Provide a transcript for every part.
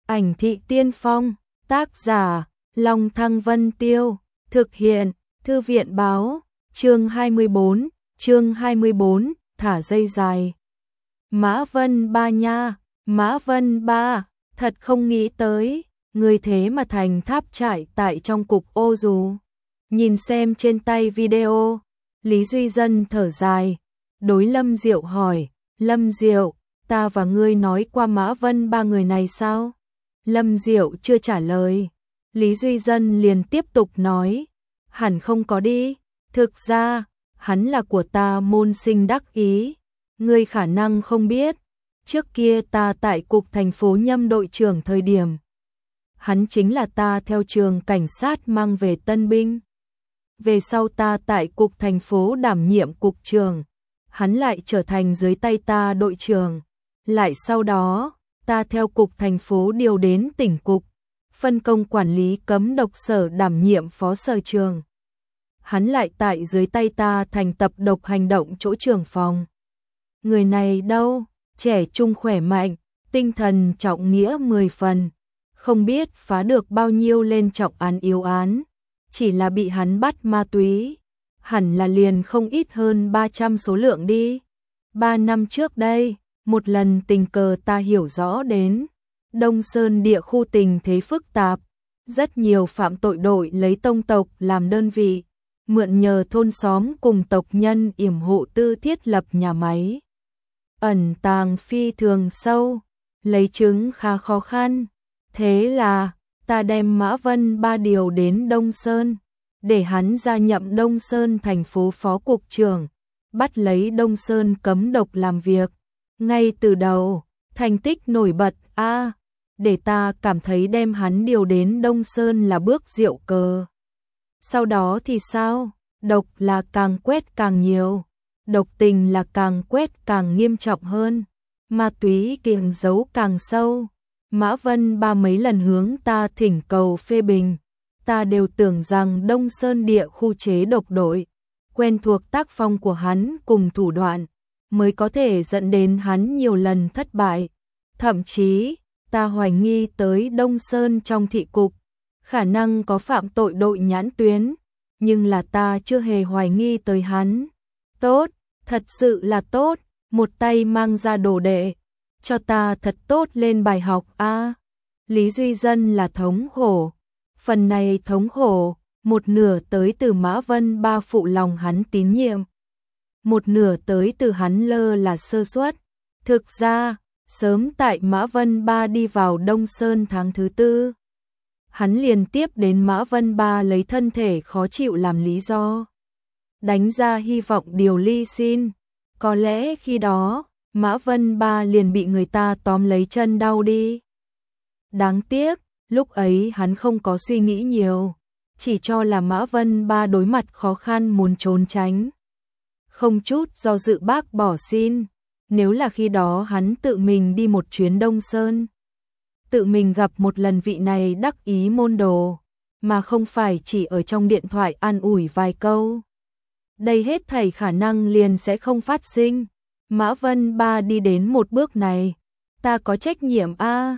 Ảnh thị tiên phong, tác giả, Long Thăng Vân Tiêu, thực hiện, Thư viện báo, chương 24, thả dây dài. Mã Vân Ba nha, Mã Vân Ba, thật không nghĩ tới, người thế mà thành tháp trại tại trong cục ô dù. Nhìn xem trên tay video, Lý Duy Dân thở dài, đối Lâm Diệu hỏi, Lâm Diệu, ta và ngươi nói qua Mã Vân Ba người này sao? Lâm Diệu chưa trả lời, Lý Duy Dân liền tiếp tục nói, hẳn không có đi, thực ra, hắn là của ta môn sinh đắc ý, ngươi khả năng không biết, trước kia ta tại cục thành phố nhâm đội trưởng thời điểm. Hắn chính là ta theo trường cảnh sát mang về tân binh. Về sau ta tại cục thành phố đảm nhiệm cục trưởng, hắn lại trở thành dưới tay ta đội trưởng. Lại sau đó, ta theo cục thành phố điều đến tỉnh cục, phân công quản lý cấm độc sở đảm nhiệm phó sở trường. Hắn lại tại dưới tay ta thành tập độc hành động chỗ trưởng phòng. Người này đâu, trẻ trung khỏe mạnh, tinh thần trọng nghĩa 10 phần, không biết phá được bao nhiêu lên trọng án yếu án, chỉ là bị hắn bắt ma túy, hẳn là liền không ít hơn 300 số lượng đi. 3 năm trước đây, một lần tình cờ ta hiểu rõ đến, Đông Sơn địa khu tình thế phức tạp, rất nhiều phạm tội đội lấy tông tộc làm đơn vị, mượn nhờ thôn xóm cùng tộc nhân yểm hộ tư thiết lập nhà máy. Ẩn tàng phi thường sâu, lấy chứng khá khó khăn, thế là ta đem Mã Vân Ba điều đến Đông Sơn, để hắn gia nhậm Đông Sơn thành phố phó cục trưởng, bắt lấy Đông Sơn cấm độc làm việc. Ngay từ đầu, thành tích nổi bật để ta cảm thấy đem hắn điều đến Đông Sơn là bước diệu cờ. Sau đó thì sao? Độc là càng quét càng nhiều, độc tình là càng quét càng nghiêm trọng hơn, ma túy kiềng giấu càng sâu. Mã Vân Ba mấy lần hướng ta thỉnh cầu phê bình, ta đều tưởng rằng Đông Sơn địa khu chế độc đội, quen thuộc tác phong của hắn cùng thủ đoạn, mới có thể dẫn đến hắn nhiều lần thất bại. Thậm chí, ta hoài nghi tới Đông Sơn trong thị cục, khả năng có phạm tội đội nhãn tuyến, nhưng là ta chưa hề hoài nghi tới hắn. Tốt, thật sự là tốt, một tay mang ra đồ đệ, cho ta thật tốt lên bài học Lý Duy Dân là thống khổ, phần này thống khổ, một nửa tới từ Mã Vân Ba phụ lòng hắn tín nhiệm, một nửa tới từ hắn lơ là sơ suất. Thực ra, sớm tại Mã Vân Ba đi vào Đông Sơn tháng thứ 4, hắn liền tiếp đến Mã Vân Ba lấy thân thể khó chịu làm lý do, đánh ra hy vọng điều ly xin. Có lẽ khi đó, Mã Vân Ba liền bị người ta tóm lấy chân đau đi. Đáng tiếc, lúc ấy hắn không có suy nghĩ nhiều, chỉ cho là Mã Vân Ba đối mặt khó khăn muốn trốn tránh. Không chút do dự bác bỏ xin, nếu là khi đó hắn tự mình đi một chuyến Đông Sơn, tự mình gặp một lần vị này đắc ý môn đồ, mà không phải chỉ ở trong điện thoại an ủi vài câu. Đây hết thảy khả năng liền sẽ không phát sinh. Mã Vân Ba đi đến một bước này, ta có trách nhiệm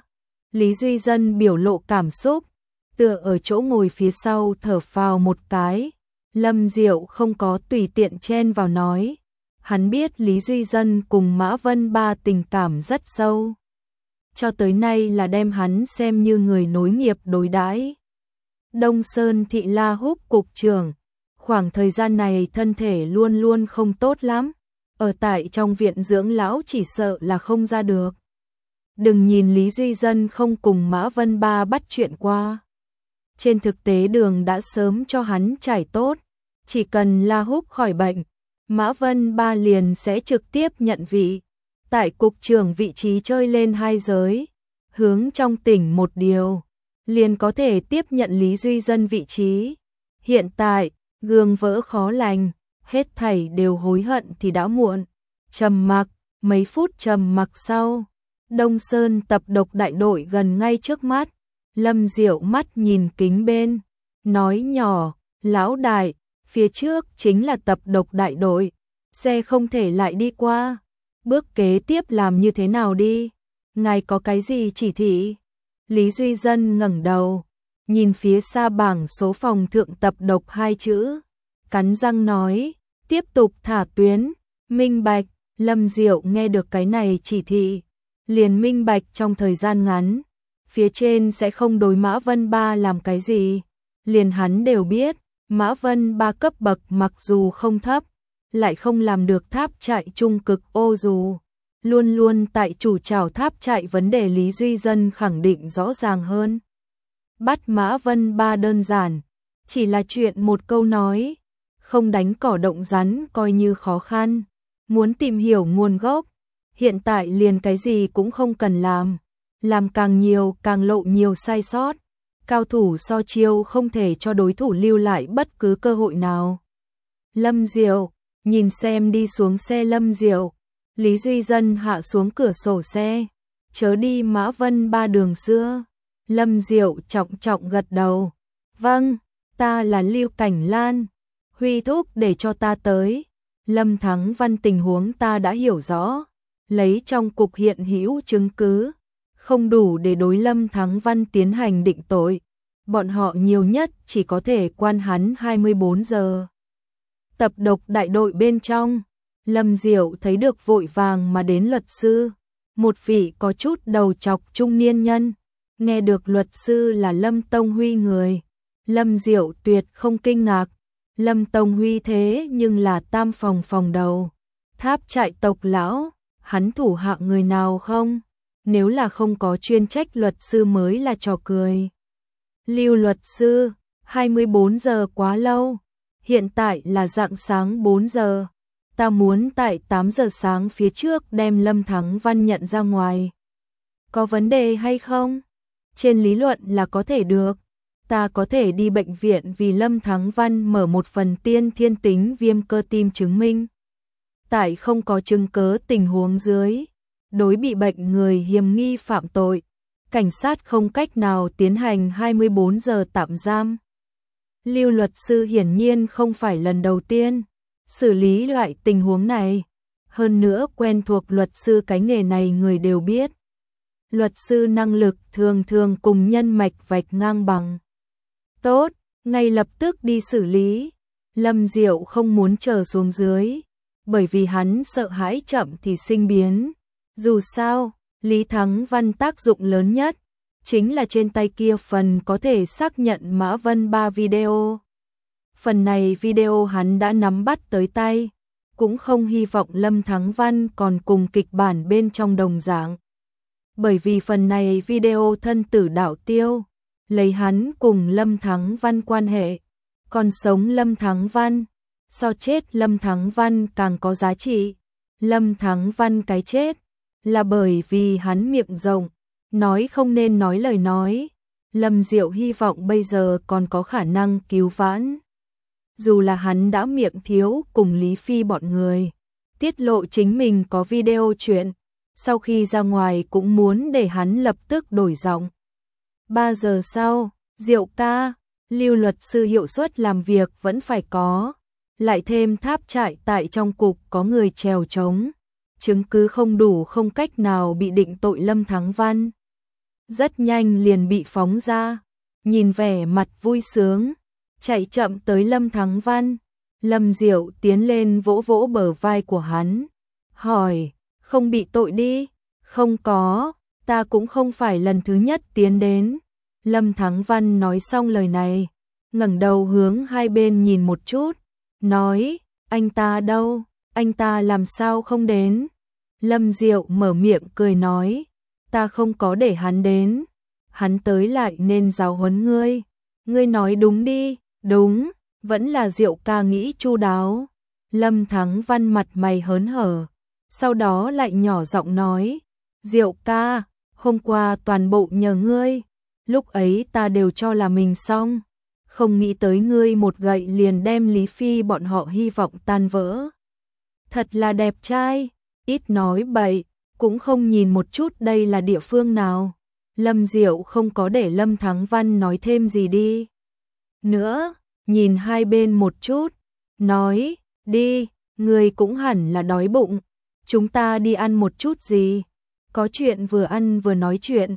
Lý Duy Dân biểu lộ cảm xúc, tựa ở chỗ ngồi phía sau thở phào một cái. Lâm Diệu không có tùy tiện chen vào nói, hắn biết Lý Duy Dân cùng Mã Vân Ba tình cảm rất sâu, cho tới nay là đem hắn xem như người nối nghiệp đối đãi. Đông Sơn thị La Húc cục trưởng, khoảng thời gian này thân thể luôn luôn không tốt lắm, ở tại trong viện dưỡng lão chỉ sợ là không ra được. Đừng nhìn Lý Duy Dân không cùng Mã Vân Ba bắt chuyện qua, trên thực tế đường đã sớm cho hắn trải tốt, chỉ cần La Húc khỏi bệnh, Mã Vân Ba liền sẽ trực tiếp nhận vị, tại cục trưởng vị trí chơi lên 2 giới, hướng trong tỉnh một điều, liền có thể tiếp nhận Lý Duy Dân vị trí. Hiện tại, gương vỡ khó lành, hết thảy đều hối hận thì đã muộn. Trầm mặc, mấy phút trầm mặc sau, Đông Sơn tập độc đại đội gần ngay trước mắt. Lâm Diệu mắt nhìn kính bên, nói nhỏ, lão đại, phía trước chính là tập độc đại đội, xe không thể lại đi qua. Bước kế tiếp làm như thế nào đi? Ngài có cái gì chỉ thị? Lý Duy Dân ngẩng đầu, nhìn phía xa bảng số phòng thượng tập độc 2 chữ, cắn răng nói, tiếp tục thả tuyến, minh bạch. Lâm Diệu nghe được cái này chỉ thị, liền minh bạch trong thời gian ngắn, phía trên sẽ không đối Mã Vân Ba làm cái gì, liền hắn đều biết, Mã Vân Ba cấp bậc mặc dù không thấp, lại không làm được tháp chạy trung cực ô dù. Luôn luôn tại chủ trảo tháp chạy vấn đề Lý Duy Dân khẳng định rõ ràng hơn. Bắt Mã Vân Ba đơn giản, chỉ là chuyện một câu nói, không đánh cỏ động rắn coi như khó khăn, muốn tìm hiểu nguồn gốc, hiện tại liền cái gì cũng không cần làm càng nhiều càng lộ nhiều sai sót, cao thủ so chiêu không thể cho đối thủ lưu lại bất cứ cơ hội nào. Lâm Diệu, nhìn xem đi xuống xe Lâm Diệu, Lý Duy Dân hạ xuống cửa sổ xe, chớ đi Mã Vân Ba đường xưa. Lâm Diệu trọng trọng gật đầu, vâng, ta là Lưu Cảnh Lan, Huy thúc để cho ta tới. Lâm Thắng Văn tình huống ta đã hiểu rõ, lấy trong cục hiện hữu chứng cứ, không đủ để đối Lâm Thắng Văn tiến hành định tội, bọn họ nhiều nhất chỉ có thể quan hắn 24 giờ. Tập độc đại đội bên trong, Lâm Diệu thấy được vội vàng mà đến luật sư, một vị có chút đầu chọc trung niên nhân, nghe được luật sư là Lâm Tông Huy người, Lâm Diệu tuyệt không kinh ngạc. Lâm Tông Huy thế nhưng là tam phòng đầu, tháp trại tộc lão, hắn thủ hạ người nào không? Nếu là không có chuyên trách luật sư mới là trò cười. Lưu luật sư, 24 giờ quá lâu, hiện tại là rạng sáng 4 giờ, ta muốn tại 8 giờ sáng phía trước đem Lâm Thắng Văn nhận ra ngoài. Có vấn đề hay không? Trên lý luận là có thể được. Ta có thể đi bệnh viện vì Lâm Thắng Văn mở một phần tiên thiên tính viêm cơ tim chứng minh. Tại không có chứng cớ tình huống dưới, đối bị bệnh người hiểm nghi phạm tội, cảnh sát không cách nào tiến hành 24 giờ tạm giam. Lưu luật sư hiển nhiên không phải lần đầu tiên xử lý loại tình huống này, hơn nữa quen thuộc luật sư cái nghề này người đều biết. Luật sư năng lực thường thường cùng nhân mạch vạch ngang bằng. Tốt, ngay lập tức đi xử lý. Lâm Diệu không muốn chờ xuống dưới, bởi vì hắn sợ hãi chậm thì sinh biến. Dù sao, Lý Thắng Văn tác dụng lớn nhất chính là trên tay kia phần có thể xác nhận Mã Vân Ba video. Phần này video hắn đã nắm bắt tới tay, cũng không hy vọng Lâm Thắng Văn còn cùng kịch bản bên trong đồng dạng. Bởi vì phần này video thân tử đạo tiêu, lấy hắn cùng Lâm Thắng Văn quan hệ, còn sống Lâm Thắng Văn, so chết Lâm Thắng Văn càng có giá trị. Lâm Thắng Văn cái chết là bởi vì hắn miệng rộng, nói không nên nói lời nói. Lâm Diệu hy vọng bây giờ còn có khả năng cứu vãn. Dù là hắn đã miệng thiếu cùng Lý Phi bọn người, tiết lộ chính mình có video chuyện, sau khi ra ngoài cũng muốn để hắn lập tức đổi giọng. 3 giờ sau, Diệu ca, Lưu luật sư hiệu suất làm việc vẫn phải có, lại thêm tháp trại tại trong cục có người trèo trống, chứng cứ không đủ không cách nào bị định tội Lâm Thắng Văn. Rất nhanh liền bị phóng ra, nhìn vẻ mặt vui sướng, chạy chậm tới Lâm Thắng Văn. Lâm Diệu tiến lên vỗ vỗ bờ vai của hắn, hỏi, không bị tội đi? Không có, ta cũng không phải lần thứ nhất tiến đến. Lâm Thắng Văn nói xong lời này, ngẩng đầu hướng hai bên nhìn một chút, nói, anh ta đâu, anh ta làm sao không đến? Lâm Diệu mở miệng cười nói, ta không có để hắn đến, hắn tới lại nên giáo huấn ngươi. Ngươi nói đúng đi, đúng, vẫn là Diệu ca nghĩ chu đáo. Lâm Thắng Văn mặt mày hớn hở, sau đó lại nhỏ giọng nói, Diệu ca, hôm qua toàn bộ nhờ ngươi, lúc ấy ta đều cho là mình xong, không nghĩ tới ngươi một gậy liền đem Lý Phi bọn họ hy vọng tan vỡ. Thật là đẹp trai, ít nói bậy, cũng không nhìn một chút đây là địa phương nào. Lâm Diệu không có để Lâm Thắng Văn nói thêm gì đi nữa, nhìn hai bên một chút, nói, đi, ngươi cũng hẳn là đói bụng, chúng ta đi ăn một chút gì, có chuyện vừa ăn vừa nói chuyện.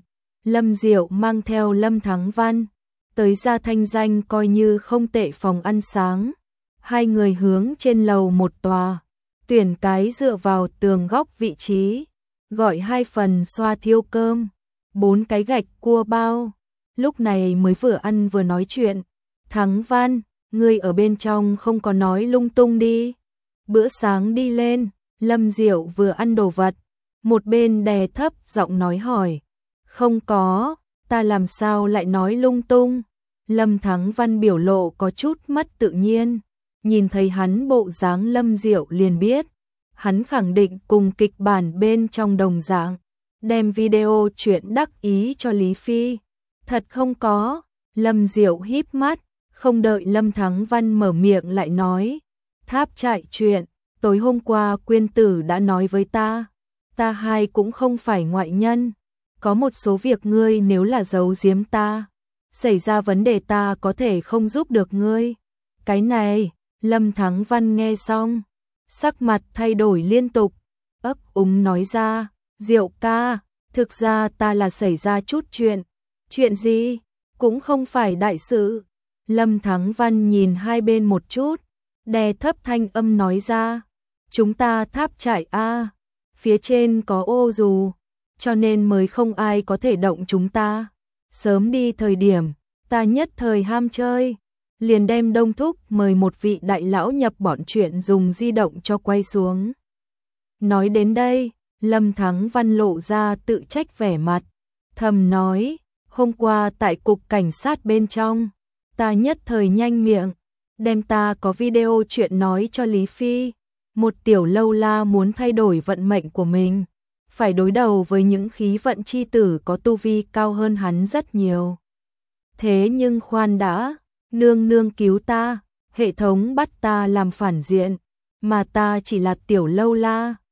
Lâm Diệu mang theo Lâm Thắng Văn, tới ra thanh danh coi như không tệ phòng ăn sáng. Hai người hướng trên lầu một tòa, tuyển cái dựa vào tường góc vị trí, gọi 2 phần xoa thiêu cơm, 4 cái gạch cua bao. Lúc này mới vừa ăn vừa nói chuyện. Thắng Văn, ngươi ở bên trong không có nói lung tung đi. Bữa sáng đi lên, Lâm Diệu vừa ăn đồ vật, một bên đè thấp giọng nói hỏi. Không có, ta làm sao lại nói lung tung. Lâm Thắng Văn biểu lộ có chút mất tự nhiên, nhìn thấy hắn bộ dáng Lâm Diệu liền biết. Hắn khẳng định cùng kịch bản bên trong đồng dạng, đem video chuyện đắc ý cho Lý Phi. Thật không có, Lâm Diệu híp mắt, không đợi Lâm Thắng Văn mở miệng lại nói. Tháp trại chuyện, tối hôm qua Quyên Tử đã nói với ta hai cũng không phải ngoại nhân. Có một số việc ngươi nếu là giấu giếm ta, xảy ra vấn đề ta có thể không giúp được ngươi. Cái này, Lâm Thắng Văn nghe xong, sắc mặt thay đổi liên tục, ấp úng nói ra, Diệu ca, thực ra ta là xảy ra chút chuyện. Chuyện gì? Cũng không phải đại sự. Lâm Thắng Văn nhìn hai bên một chút, đè thấp thanh âm nói ra, chúng ta tháp trại A, phía trên có ô dù, cho nên mới không ai có thể động chúng ta. Sớm đi thời điểm, ta nhất thời ham chơi, liền đem Đông Thúc mời một vị đại lão nhập bọn chuyện dùng di động cho quay xuống. Nói đến đây, Lâm Thắng Văn lộ ra tự trách vẻ mặt, thầm nói, hôm qua tại cục cảnh sát bên trong, ta nhất thời nhanh miệng, đem ta có video chuyện nói cho Lý Phi. Một tiểu lâu la muốn thay đổi vận mệnh của mình, phải đối đầu với những khí vận chi tử có tu vi cao hơn hắn rất nhiều. Thế nhưng khoan đã, nương nương cứu ta, hệ thống bắt ta làm phản diện, mà ta chỉ là tiểu lâu la,